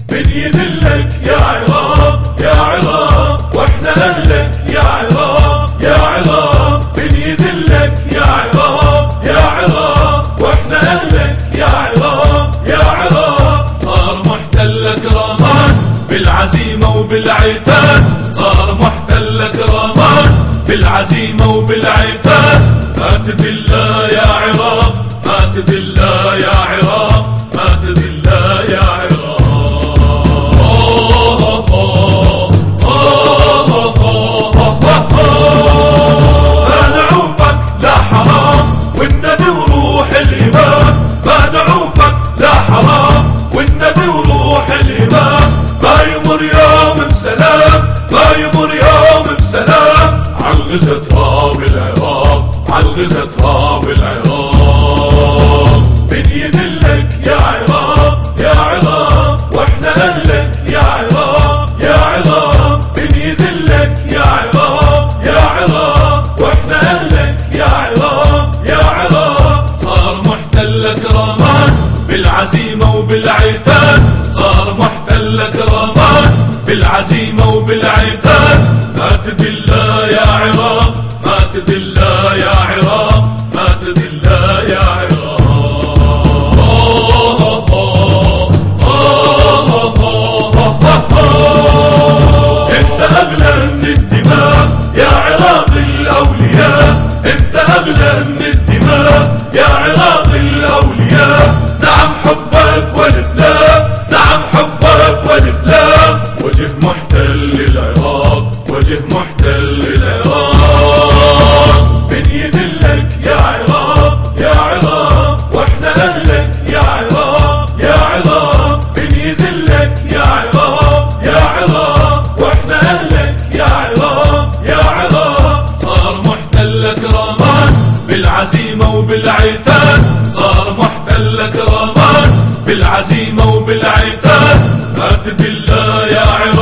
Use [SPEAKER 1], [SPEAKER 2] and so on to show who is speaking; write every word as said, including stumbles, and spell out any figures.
[SPEAKER 1] من يذلك يا عراق يا عراق واحنا اهلك يا عراق يا عراق، من يذلك يا عراق يا عراق واحنا اهلك يا عراق يا عراق. صار محتل كرمان بالعزيمة وبالعتاد، صار محتل كرمان بالعزيمة وبالعتاد. ما تذلا يا عراق ما تذلا يا عراق ما تذلا يا عراق. ما نعوفك لا حرام والنبي وروح الإمام، ما نعوفك لا حرام والنبي وروح الإمام. ما يمر يوم بسلام ما يمر يوم بسلام عالغزة تراب العراق عالغزة تراب العراق. من يذلك يا عراق يا عراق واحنا اهلك يا عراق يا عراق، من يذلك يا عراق يا عراق واحنا اهلك يا عراق يا عراق. صار محتل كرمان بالعزيمة وبالعتاد، صار محتل كرمان بالعزيمة وبالعتاد. ما تذلا يا عراق ما تذلا يا عراق ما تذلا يا عراق. انت اغلى من الدماء يا عراق الاولياء، انت اغلى من الدماء يا عراق الاولياء. نعم حبك والافلام نعم حبك والافلام، وجه محتل العراق وجه محتل العراق. من يذلك يا عراق يا عراق واحنا اهلك يا عراق يا عراق، من يذلك يا عراق يا عراق واحنا اهلك يا عراق يا عراق. صار محتل كرمان بالعزيمة وبالعتاد، صار محتل كرمان بالعزيمة وبالعتاد. ما تذلا يا عراق